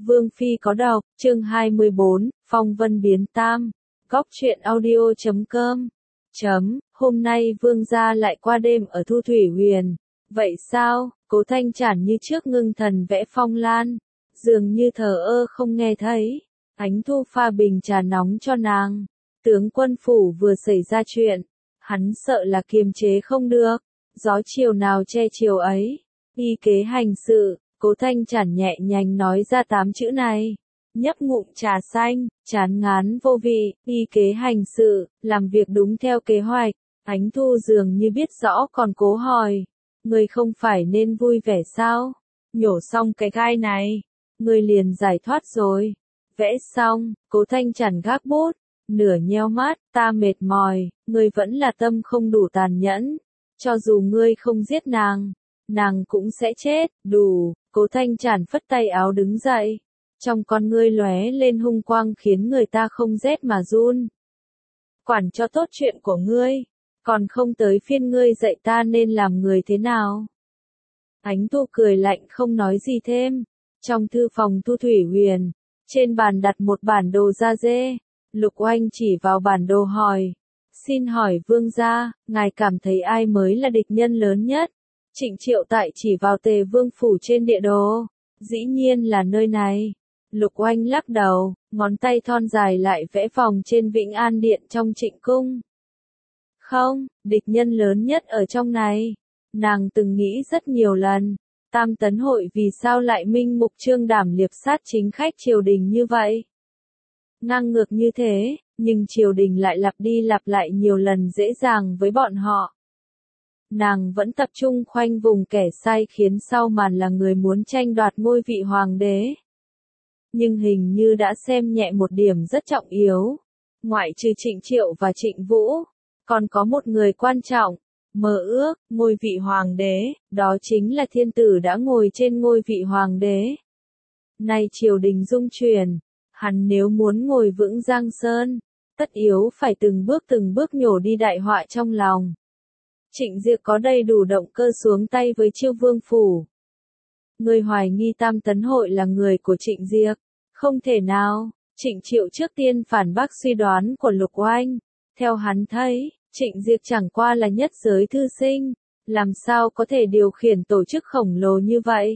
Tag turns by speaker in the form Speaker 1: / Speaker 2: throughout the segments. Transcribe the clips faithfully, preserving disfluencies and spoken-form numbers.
Speaker 1: Vương Phi có đọc, chương hai mươi bốn, Phong Vân Biến Tam, góc truyện audio chấm com. Chấm, hôm nay Vương gia lại qua đêm ở Thu Thủy Huyền. Vậy sao? Cố Thanh Trản như trước ngưng thần vẽ phong lan, dường như thờ ơ không nghe thấy. Ánh Thu pha bình trà nóng cho nàng. Tướng quân phủ vừa xảy ra chuyện, hắn sợ là kiềm chế không được, gió chiều nào che chiều ấy. Y kế hành sự, Cố Thanh Trản nhẹ nhàng nói ra tám chữ này. Nhấp ngụm trà xanh, chán ngán vô vị, y kế hành sự, làm việc đúng theo kế hoạch. Ánh Thu dường như biết rõ còn cố hỏi. Người không phải nên vui vẻ sao? Nhổ xong cái gai này, người liền giải thoát rồi. Vẽ xong, Cố Thanh Trản gác bút, nửa nheo mắt, ta mệt mỏi, người vẫn là tâm không đủ tàn nhẫn. Cho dù ngươi không giết nàng, nàng cũng sẽ chết, đủ. Cố Thanh Trản phất tay áo đứng dậy. Trong con ngươi lóe lên hung quang khiến người ta không rét mà run. Quản cho tốt chuyện của ngươi, còn không tới phiên ngươi dạy ta nên làm người thế nào. Ánh Thu cười lạnh không nói gì thêm. Trong thư phòng Thu Thủy Huyền, trên bàn đặt một bản đồ da dê. Lục Oanh chỉ vào bản đồ hỏi. Xin hỏi Vương gia, ngài cảm thấy ai mới là địch nhân lớn nhất? Trịnh Triệu Tại chỉ vào Tề Vương phủ trên địa đồ. Dĩ nhiên là nơi này. Lục Oanh lắc đầu, ngón tay thon dài lại vẽ vòng trên Vĩnh An Điện trong Trịnh Cung. Không, địch nhân lớn nhất ở trong này. Nàng từng nghĩ rất nhiều lần, Tam Tấn Hội vì sao lại minh mục trương đảm liệp sát chính khách triều đình như vậy? Ngang ngược như thế, nhưng triều đình lại lặp đi lặp lại nhiều lần dễ dàng với bọn họ. Nàng vẫn tập trung khoanh vùng kẻ sai khiến sau màn là người muốn tranh đoạt ngôi vị hoàng đế. Nhưng hình như đã xem nhẹ một điểm rất trọng yếu. Ngoại trừ Trịnh Triệu và Trịnh Vũ, còn có một người quan trọng, mơ ước, ngôi vị hoàng đế, đó chính là thiên tử đã ngồi trên ngôi vị hoàng đế. Nay triều đình dung chuyển, hắn nếu muốn ngồi vững Giang Sơn, tất yếu phải từng bước từng bước nhổ đi đại họa trong lòng. Trịnh Diệp có đầy đủ động cơ xuống tay với Chiêu Vương phủ. Người hoài nghi Tam Tấn Hội là người của Trịnh Diệp, không thể nào. Trịnh Triệu trước tiên phản bác suy đoán của Lục Oanh. Theo hắn thấy, Trịnh Diệp chẳng qua là nhất giới thư sinh, làm sao có thể điều khiển tổ chức khổng lồ như vậy?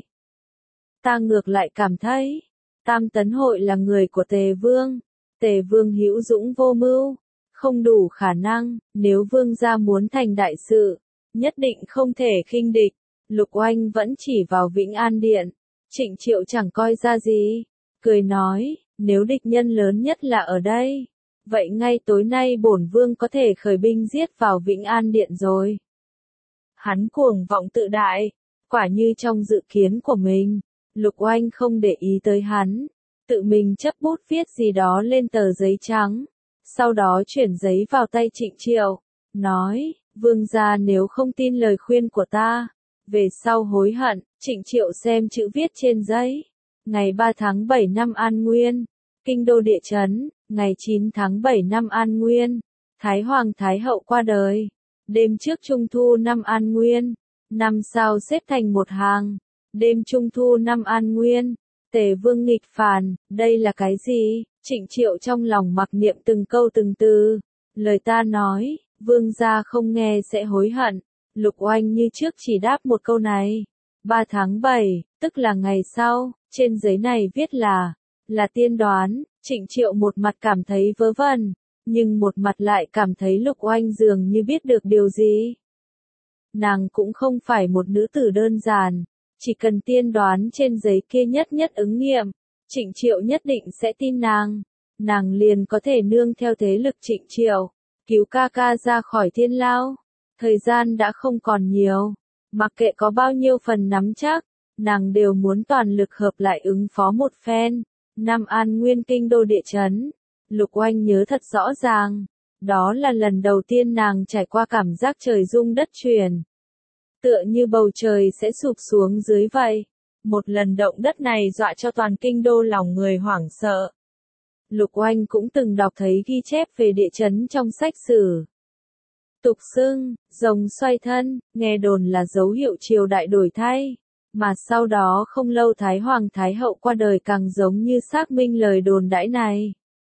Speaker 1: Ta ngược lại cảm thấy, Tam Tấn Hội là người của Tề Vương. Tề Vương hữu dũng vô mưu, không đủ khả năng, nếu Vương gia muốn thành đại sự, nhất định không thể khinh địch. Lục Oanh vẫn chỉ vào Vĩnh An Điện. Trịnh Triệu chẳng coi ra gì, cười nói, nếu địch nhân lớn nhất là ở đây, vậy ngay tối nay bổn vương có thể khởi binh giết vào Vĩnh An Điện rồi. Hắn cuồng vọng tự đại, quả như trong dự kiến của mình. Lục Oanh không để ý tới hắn, tự mình chấp bút viết gì đó lên tờ giấy trắng, sau đó chuyển giấy vào tay Trịnh Triệu, nói, Vương gia nếu không tin lời khuyên của ta, về sau hối hận. Trịnh Triệu xem chữ viết trên giấy. Ngày ba tháng bảy năm An Nguyên, kinh đô địa chấn. Ngày chín tháng bảy năm An Nguyên, Thái Hoàng Thái Hậu qua đời. Đêm trước Trung Thu năm An Nguyên, năm sao xếp thành một hàng. Đêm Trung Thu năm An Nguyên, Tề Vương nghịch phản, đây là cái gì? Trịnh Triệu trong lòng mặc niệm từng câu từng từ. Lời ta nói, Vương gia không nghe sẽ hối hận. Lục Oanh như trước chỉ đáp một câu này. ba tháng bảy, tức là ngày sau, trên giấy này viết là, là tiên đoán. Trịnh Triệu một mặt cảm thấy vớ vẩn, nhưng một mặt lại cảm thấy Lục Oanh dường như biết được điều gì. Nàng cũng không phải một nữ tử đơn giản, chỉ cần tiên đoán trên giấy kia nhất nhất ứng nghiệm, Trịnh Triệu nhất định sẽ tin nàng. Nàng liền có thể nương theo thế lực Trịnh Triệu, cứu ca ca ra khỏi thiên lao. Thời gian đã không còn nhiều, mặc kệ có bao nhiêu phần nắm chắc, nàng đều muốn toàn lực hợp lại ứng phó một phen. Năm An Nguyên kinh đô địa chấn, Lục Oanh nhớ thật rõ ràng, đó là lần đầu tiên nàng trải qua cảm giác trời rung đất chuyển. Tựa như bầu trời sẽ sụp xuống dưới vậy. Một lần động đất này dọa cho toàn kinh đô lòng người hoảng sợ. Lục Oanh cũng từng đọc thấy ghi chép về địa chấn trong sách sử. Tục xưng, rồng xoay thân, nghe đồn là dấu hiệu triều đại đổi thay. Mà sau đó không lâu Thái Hoàng Thái Hậu qua đời càng giống như xác minh lời đồn đãi này.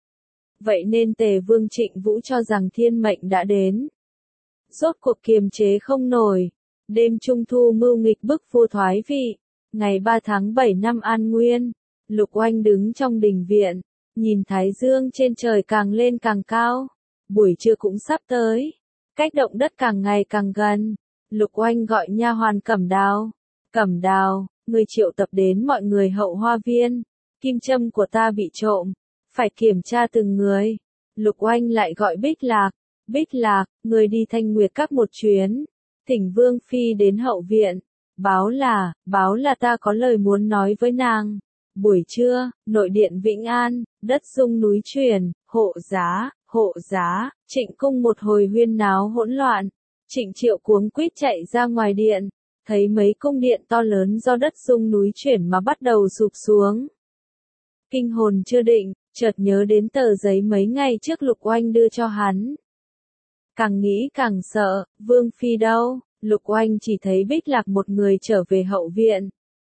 Speaker 1: Vậy nên Tề Vương Trịnh Vũ cho rằng thiên mệnh đã đến. Rốt cuộc kiềm chế không nổi. Đêm Trung Thu mưu nghịch bức vua thoái vị. Ngày ba tháng bảy năm An Nguyên, Lục Oanh đứng trong đình viện, nhìn thái dương trên trời càng lên càng cao. Buổi trưa cũng sắp tới. Cách động đất càng ngày càng gần. Lục Oanh gọi nha hoàn Cẩm Đào. Cẩm Đào, người triệu tập đến mọi người hậu hoa viên. Kim châm của ta bị trộm. Phải kiểm tra từng người. Lục Oanh lại gọi Bích Lạc. Bích Lạc, người đi Thanh Nguyệt Các một chuyến. Thỉnh Vương Phi đến hậu viện. Báo là, báo là ta có lời muốn nói với nàng. Buổi trưa, nội điện Vĩnh An, đất rung núi chuyển, hộ giá, hộ giá, Trịnh cung một hồi huyên náo hỗn loạn. Trịnh Triệu cuống quýt chạy ra ngoài điện, thấy mấy cung điện to lớn do đất rung núi chuyển mà bắt đầu sụp xuống. Kinh hồn chưa định, chợt nhớ đến tờ giấy mấy ngày trước Lục Oanh đưa cho hắn. Càng nghĩ càng sợ, Vương Phi đâu? Lục Oanh chỉ thấy Bích Lạc một người trở về hậu viện.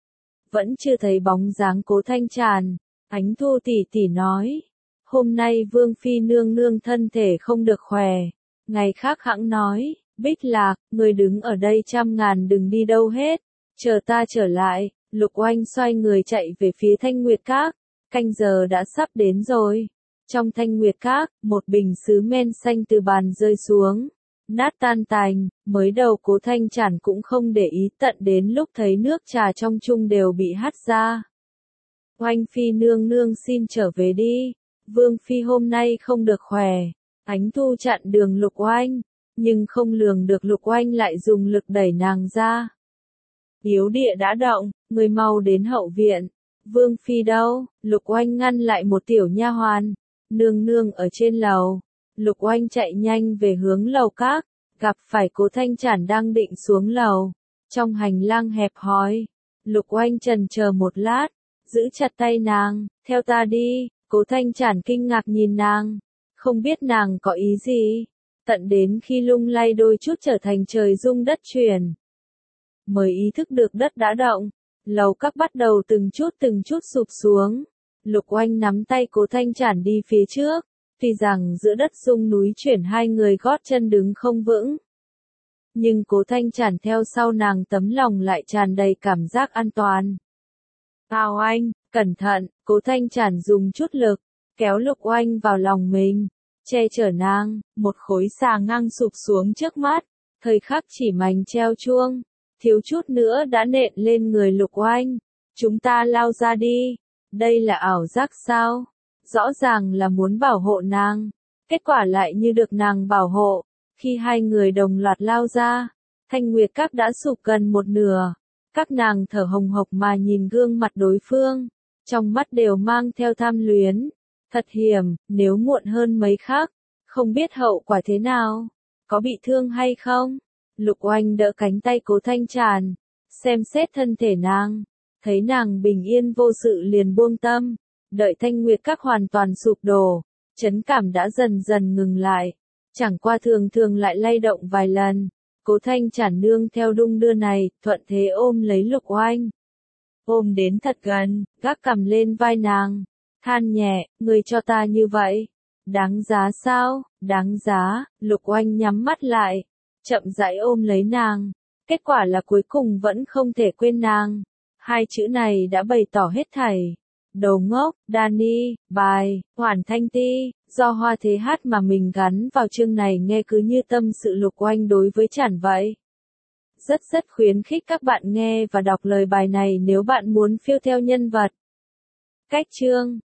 Speaker 1: Vẫn chưa thấy bóng dáng Cố Thanh Tràn. Ánh Thu tỷ tỷ nói, hôm nay Vương Phi nương nương thân thể không được khỏe. Ngày khác hẵng nói, Bích Lạc, người đứng ở đây trăm ngàn đừng đi đâu hết. Chờ ta trở lại. Lục Oanh xoay người chạy về phía Thanh Nguyệt Các. Canh giờ đã sắp đến rồi. Trong Thanh Nguyệt Các, một bình sứ men xanh từ bàn rơi xuống. Nát tan tành, mới đầu Cố Thanh Tràn cũng không để ý, tận đến lúc thấy nước trà trong chung đều bị hắt ra. Oanh Phi nương nương xin trở về đi. Vương Phi hôm nay không được khỏe. Ánh Thu chặn đường Lục Oanh. Nhưng không lường được Lục Oanh lại dùng lực đẩy nàng ra. Yếu địa đã động, người mau đến hậu viện. Vương Phi đâu? Lục Oanh ngăn lại một tiểu nha hoàn. Nương nương ở trên lầu. Lục Oanh chạy nhanh về hướng lầu các, gặp phải Cố Thanh Tràn đang định xuống lầu. Trong hành lang hẹp hòi, Lục Oanh chần chờ một lát, giữ chặt tay nàng, theo ta đi. Cố Thanh Tràn kinh ngạc nhìn nàng, không biết nàng có ý gì. Tận đến khi lung lay đôi chút trở thành trời rung đất chuyển, mới ý thức được đất đã động. Lầu các bắt đầu từng chút từng chút sụp xuống. Lục Oanh nắm tay Cố Thanh Tràn đi phía trước. Tuy rằng giữa đất rung núi chuyển hai người gót chân đứng không vững. Nhưng Cố Thanh Tràn theo sau nàng tấm lòng lại tràn đầy cảm giác an toàn. Ao Oanh, cẩn thận, Cố Thanh Tràn dùng chút lực, kéo Lục Oanh vào lòng mình, che chở nàng, một khối xà ngang sụp xuống trước mắt, thời khắc chỉ mảnh treo chuông, thiếu chút nữa đã nện lên người Lục Oanh. Chúng ta lao ra đi, đây là ảo giác sao? Rõ ràng là muốn bảo hộ nàng, kết quả lại như được nàng bảo hộ. Khi hai người đồng loạt lao ra, Thanh Nguyệt Các đã sụp gần một nửa. Các nàng thở hồng hộc mà nhìn gương mặt đối phương, trong mắt đều mang theo tham luyến. Thật hiểm, nếu muộn hơn mấy khắc, không biết hậu quả thế nào, có bị thương hay không? Lục Oanh đỡ cánh tay Cố Thanh Tràn, xem xét thân thể nàng, thấy nàng bình yên vô sự liền buông tâm. Đợi Thanh Nguyệt Các hoàn toàn sụp đổ, chấn cảm đã dần dần ngừng lại, chẳng qua thường thường lại lay động vài lần. Cố Thanh Tràn nương theo đung đưa này, thuận thế ôm lấy Lục Oanh. Ôm đến thật gần, gác cằm lên vai nàng, than nhẹ, người cho ta như vậy, đáng giá sao? Đáng giá. Lục Oanh nhắm mắt lại, chậm rãi ôm lấy nàng, kết quả là cuối cùng vẫn không thể quên nàng. Hai chữ này đã bày tỏ hết thảy. Đồ ngốc, Danny, bài, Hoàn Thanh Ti, do Hoa Thế hát mà mình gắn vào chương này nghe cứ như tâm sự Lục Oanh đối với Tràn vậy. Rất rất khuyến khích các bạn nghe và đọc lời bài này nếu bạn muốn phiêu theo nhân vật. Cách chương